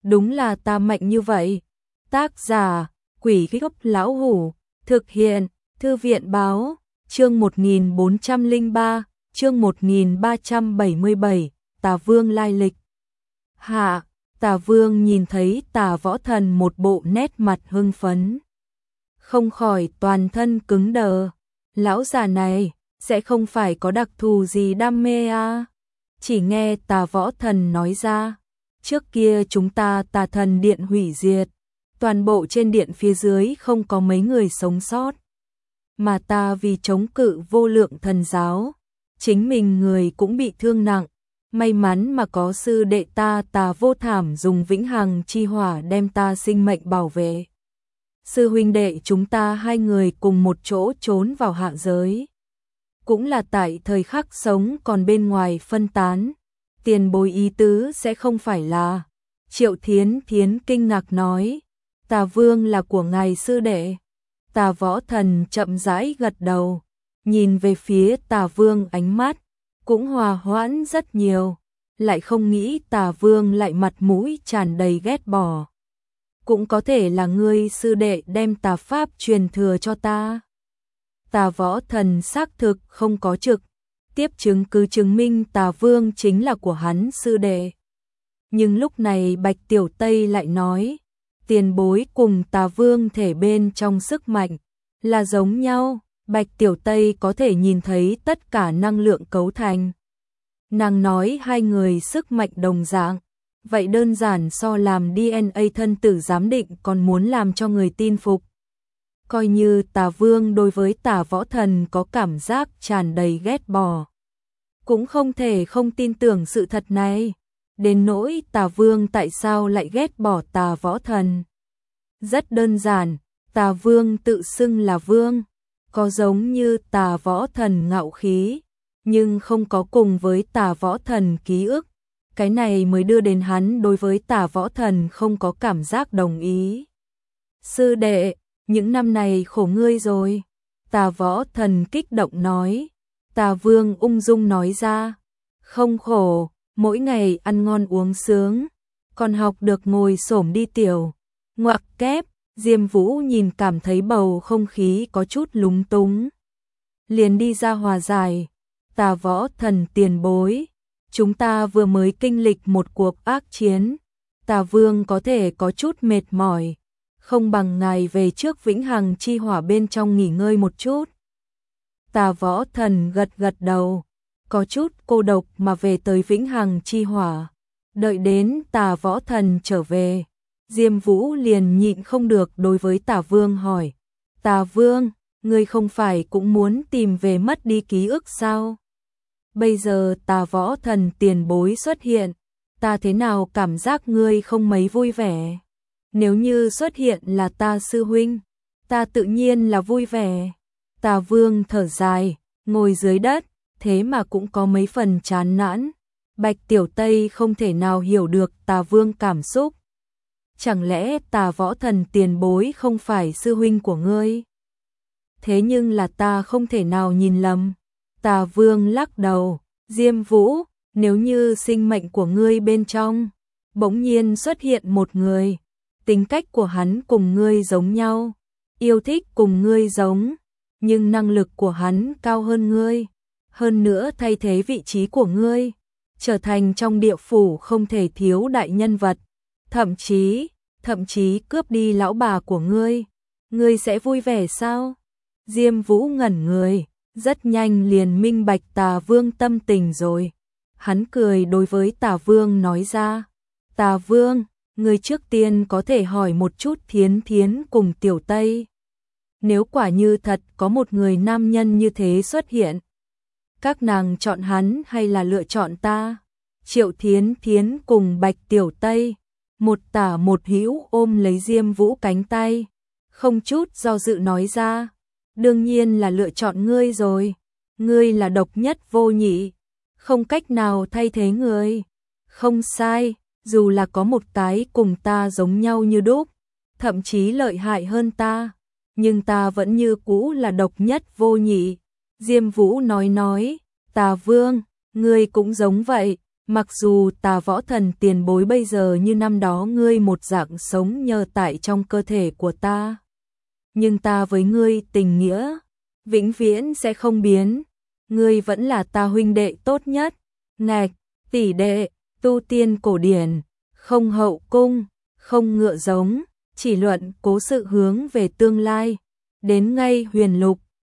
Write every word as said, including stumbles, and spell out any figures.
đúng là ta mạnh như vậy. Tác giả, Quỷ Gốc Lão Hủ, thực hiện, Thư viện Báo, chương một nghìn bốn trăm lẻ ba, chương một nghìn ba trăm bảy mươi bảy, Tà Vương lai lịch. Hạ, Tà Vương nhìn thấy Tà Võ Thần một bộ nét mặt hưng phấn, không khỏi toàn thân cứng đờ. Lão già này sẽ không phải có đặc thù gì đam mê à? Chỉ nghe Tà Võ Thần nói ra, trước kia chúng ta Tà Thần Điện hủy diệt, toàn bộ trên điện phía dưới không có mấy người sống sót, mà ta vì chống cự vô lượng thần giáo, chính mình người cũng bị thương nặng. May mắn mà có sư đệ ta Tà Vô Thảm dùng vĩnh hằng chi hỏa đem ta sinh mệnh bảo vệ. Sư huynh đệ chúng ta hai người cùng một chỗ trốn vào hạ giới. Cũng là tại thời khắc sống còn bên ngoài phân tán. Tiền bối ý tứ sẽ không phải là. Triệu Thiến Thiến kinh ngạc nói, Tà Vương là của ngài sư đệ. Tà Võ Thần chậm rãi gật đầu, nhìn về phía Tà Vương ánh mắt cũng hòa hoãn rất nhiều, lại không nghĩ Tà Vương lại mặt mũi tràn đầy ghét bỏ. Cũng có thể là ngươi sư đệ đem tà pháp truyền thừa cho ta. Tà Võ Thần xác thực không có trực tiếp chứng cứ chứng minh Tà Vương chính là của hắn sư đệ. Nhưng lúc này Bạch Tiểu Tây lại nói, tiền bối cùng Tà Vương thể bên trong sức mạnh là giống nhau. Bạch Tiểu Tây có thể nhìn thấy tất cả năng lượng cấu thành. Nàng nói hai người sức mạnh đồng dạng, vậy đơn giản so làm đê en a thân tử giám định còn muốn làm cho người tin phục. Coi như Tà Vương đối với Tà Võ Thần có cảm giác tràn đầy ghét bỏ, cũng không thể không tin tưởng sự thật này. Đến nỗi Tà Vương tại sao lại ghét bỏ Tà Võ Thần? Rất đơn giản, Tà Vương tự xưng là vương, có giống như Tà Võ Thần ngạo khí, nhưng không có cùng với Tà Võ Thần ký ức. Cái này mới đưa đến hắn đối với Tà Võ Thần không có cảm giác đồng ý. Sư đệ, những năm này khổ ngươi rồi. Tà Võ Thần kích động nói. Tà Vương ung dung nói ra, không khổ, mỗi ngày ăn ngon uống sướng, còn học được ngồi xổm đi tiểu. Ngoặc kép, Diêm Vũ nhìn cảm thấy bầu không khí có chút lúng túng, liền đi ra hòa giải. Tà Võ Thần tiền bối, chúng ta vừa mới kinh lịch một cuộc ác chiến, Tà Vương có thể có chút mệt mỏi, không bằng ngài về trước vĩnh hằng chi hỏa bên trong nghỉ ngơi một chút. Tà Võ Thần gật gật đầu, có chút cô độc mà về tới vĩnh hằng chi hỏa. Đợi đến Tà Võ Thần trở về, Diêm Vũ liền nhịn không được đối với Tà Vương hỏi, Tà Vương, ngươi không phải cũng muốn tìm về mất đi ký ức sao? Bây giờ Tà Võ Thần tiền bối xuất hiện, ta thế nào cảm giác ngươi không mấy vui vẻ? Nếu như xuất hiện là ta sư huynh, ta tự nhiên là vui vẻ. Tà Vương thở dài, ngồi dưới đất, thế mà cũng có mấy phần chán nản. Bạch Tiểu Tây không thể nào hiểu được Tà Vương cảm xúc. Chẳng lẽ Tà Võ Thần tiền bối không phải sư huynh của ngươi? Thế nhưng là ta không thể nào nhìn lầm. Tà Vương lắc đầu, Diêm Vũ, nếu như sinh mệnh của ngươi bên trong bỗng nhiên xuất hiện một người, tính cách của hắn cùng ngươi giống nhau, yêu thích cùng ngươi giống, nhưng năng lực của hắn cao hơn ngươi, hơn nữa thay thế vị trí của ngươi, trở thành trong địa phủ không thể thiếu đại nhân vật, thậm chí, thậm chí cướp đi lão bà của ngươi, ngươi sẽ vui vẻ sao? Diêm Vũ ngẩn người, rất nhanh liền minh bạch Tà Vương tâm tình rồi. Hắn cười đối với Tà Vương nói ra, Tà Vương, ngươi trước tiên có thể hỏi một chút Thiến Thiến cùng Tiểu Tây. Nếu quả như thật có một người nam nhân như thế xuất hiện, các nàng chọn hắn hay là lựa chọn ta? Triệu Thiến Thiến cùng Bạch Tiểu Tây, một tả một hữu ôm lấy Diêm Vũ cánh tay, không chút do dự nói ra, đương nhiên là lựa chọn ngươi rồi, ngươi là độc nhất vô nhị, không cách nào thay thế ngươi. Không sai, dù là có một cái cùng ta giống nhau như đúc, thậm chí lợi hại hơn ta, nhưng ta vẫn như cũ là độc nhất vô nhị. Diêm Vũ nói nói, Tà Vương, ngươi cũng giống vậy, Mặc dù tà võ thần tiền bối bây giờ như năm đó ngươi một dạng sống nhờ tại trong cơ thể của ta, nhưng ta với ngươi tình nghĩa vĩnh viễn sẽ không biến, ngươi vẫn là ta huynh đệ tốt nhất. Ngạch, tỷ đệ, tu tiên cổ điển, không hậu cung, không ngựa giống, chỉ luận cố sự hướng về tương lai, đến ngay huyền lục,